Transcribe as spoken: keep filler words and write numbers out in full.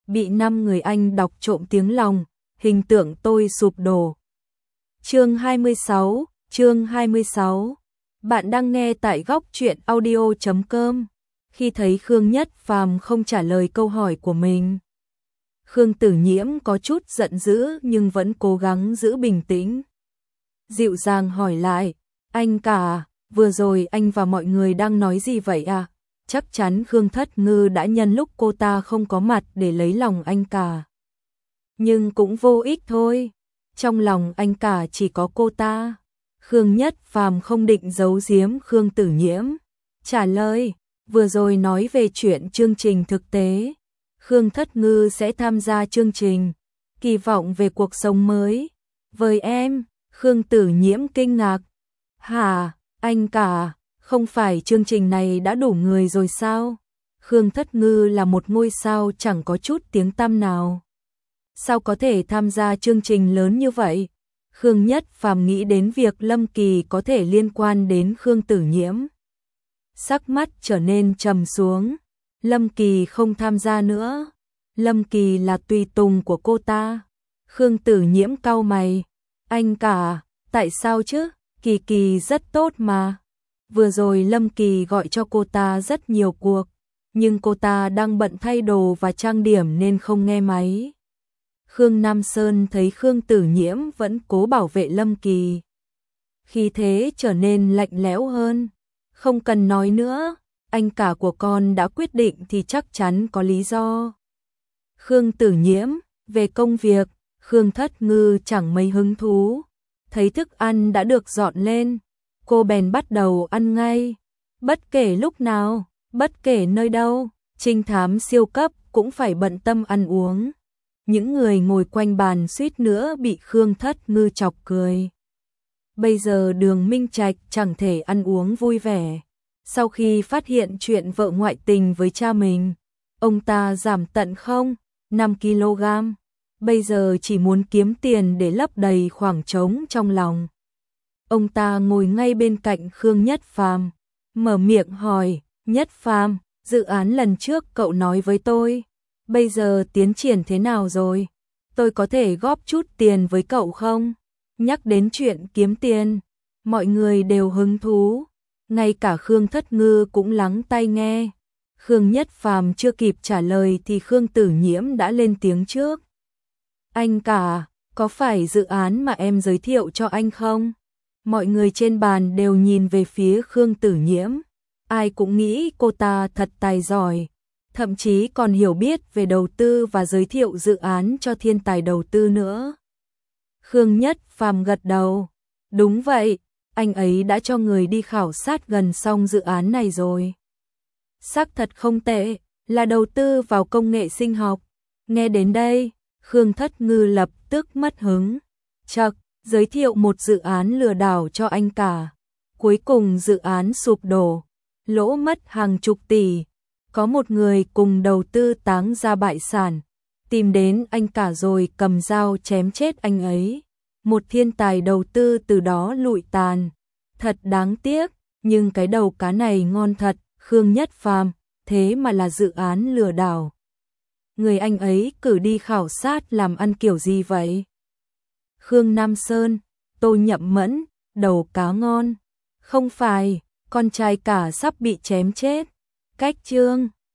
bị năm người anh đọc trộm tiếng lòng, hình tượng tôi sụp đổ. Chương hai mươi sáu, chương hai mươi sáu. Bạn đang nghe tại góc truyện audio chấm com. Khi thấy Khương Nhất Phàm không trả lời câu hỏi của mình, Khương Tử Nhiễm có chút giận dữ nhưng vẫn cố gắng giữ bình tĩnh. Dịu dàng hỏi lại, anh cả, vừa rồi anh và mọi người đang nói gì vậy à? Chắc chắn Khương Thất Ngư đã nhân lúc cô ta không có mặt để lấy lòng anh cả. Nhưng cũng vô ích thôi, trong lòng anh cả chỉ có cô ta. Khương Nhất Phàm không định giấu giếm Khương Tử Nhiễm. Trả lời, vừa rồi nói về chuyện chương trình thực tế. Khương Thất Ngư sẽ tham gia chương trình, kỳ vọng về cuộc sống mới. Với em, Khương Tử Nhiễm kinh ngạc. Hả, anh cả, không phải chương trình này đã đủ người rồi sao? Khương Thất Ngư là một ngôi sao chẳng có chút tiếng tăm nào. Sao có thể tham gia chương trình lớn như vậy? Khương Nhất Phàm nghĩ đến việc Lâm Kỳ có thể liên quan đến Khương Tử Nhiễm. Sắc mắt trở nên trầm xuống. Lâm Kỳ không tham gia nữa. Lâm Kỳ là tùy tùng của cô ta. Khương Tử Nhiễm cau mày. Anh cả, tại sao chứ? Kỳ Kỳ rất tốt mà. Vừa rồi Lâm Kỳ gọi cho cô ta rất nhiều cuộc, nhưng cô ta đang bận thay đồ và trang điểm nên không nghe máy. Khương Nam Sơn thấy Khương Tử Nhiễm vẫn cố bảo vệ Lâm Kỳ, khí thế trở nên lạnh lẽo hơn. Không cần nói nữa, anh cả của con đã quyết định thì chắc chắn có lý do. Khương Tử Nhiễm, về công việc, Khương Thất Ngư chẳng mấy hứng thú. Thấy thức ăn đã được dọn lên, cô bèn bắt đầu ăn ngay. Bất kể lúc nào, bất kể nơi đâu, trinh thám siêu cấp cũng phải bận tâm ăn uống. Những người ngồi quanh bàn suýt nữa bị Khương Thất Ngư chọc cười. Bây giờ Đường Minh Trạch chẳng thể ăn uống vui vẻ. Sau khi phát hiện chuyện vợ ngoại tình với cha mình, ông ta giảm tận không, năm ki lô gam. Bây giờ chỉ muốn kiếm tiền để lấp đầy khoảng trống trong lòng. Ông ta ngồi ngay bên cạnh Khương Nhất Phàm, mở miệng hỏi, Nhất Phàm, dự án lần trước cậu nói với tôi, bây giờ tiến triển thế nào rồi? Tôi có thể góp chút tiền với cậu không? Nhắc đến chuyện kiếm tiền, mọi người đều hứng thú, ngay cả Khương Thất Ngư cũng lắng tai nghe. Khương Nhất Phàm chưa kịp trả lời thì Khương Tử Nhiễm đã lên tiếng trước. Anh cả, có phải dự án mà em giới thiệu cho anh không? Mọi người trên bàn đều nhìn về phía Khương Tử Nhiễm. Ai cũng nghĩ cô ta thật tài giỏi, thậm chí còn hiểu biết về đầu tư và giới thiệu dự án cho thiên tài đầu tư nữa. Khương Nhất Phàm gật đầu. Đúng vậy, anh ấy đã cho người đi khảo sát gần xong dự án này rồi. Xác thật không tệ, là đầu tư vào công nghệ sinh học. Nghe đến đây, Khương Thất Ngư lập tức mất hứng. Chậc, giới thiệu một dự án lừa đảo cho anh cả. Cuối cùng dự án sụp đổ, lỗ mất hàng chục tỷ. Có một người cùng đầu tư táng ra bại sản, tìm đến anh cả rồi cầm dao chém chết anh ấy. Một thiên tài đầu tư từ đó lụi tàn. Thật đáng tiếc, nhưng cái đầu cá này ngon thật, Khương Nhất Phàm, thế mà là dự án lừa đảo. Người anh ấy cử đi khảo sát làm ăn kiểu gì vậy? Khương Nam Sơn, Tô Nhậm Mẫn, đầu cá ngon. Không phải, con trai cả sắp bị chém chết. Cách chương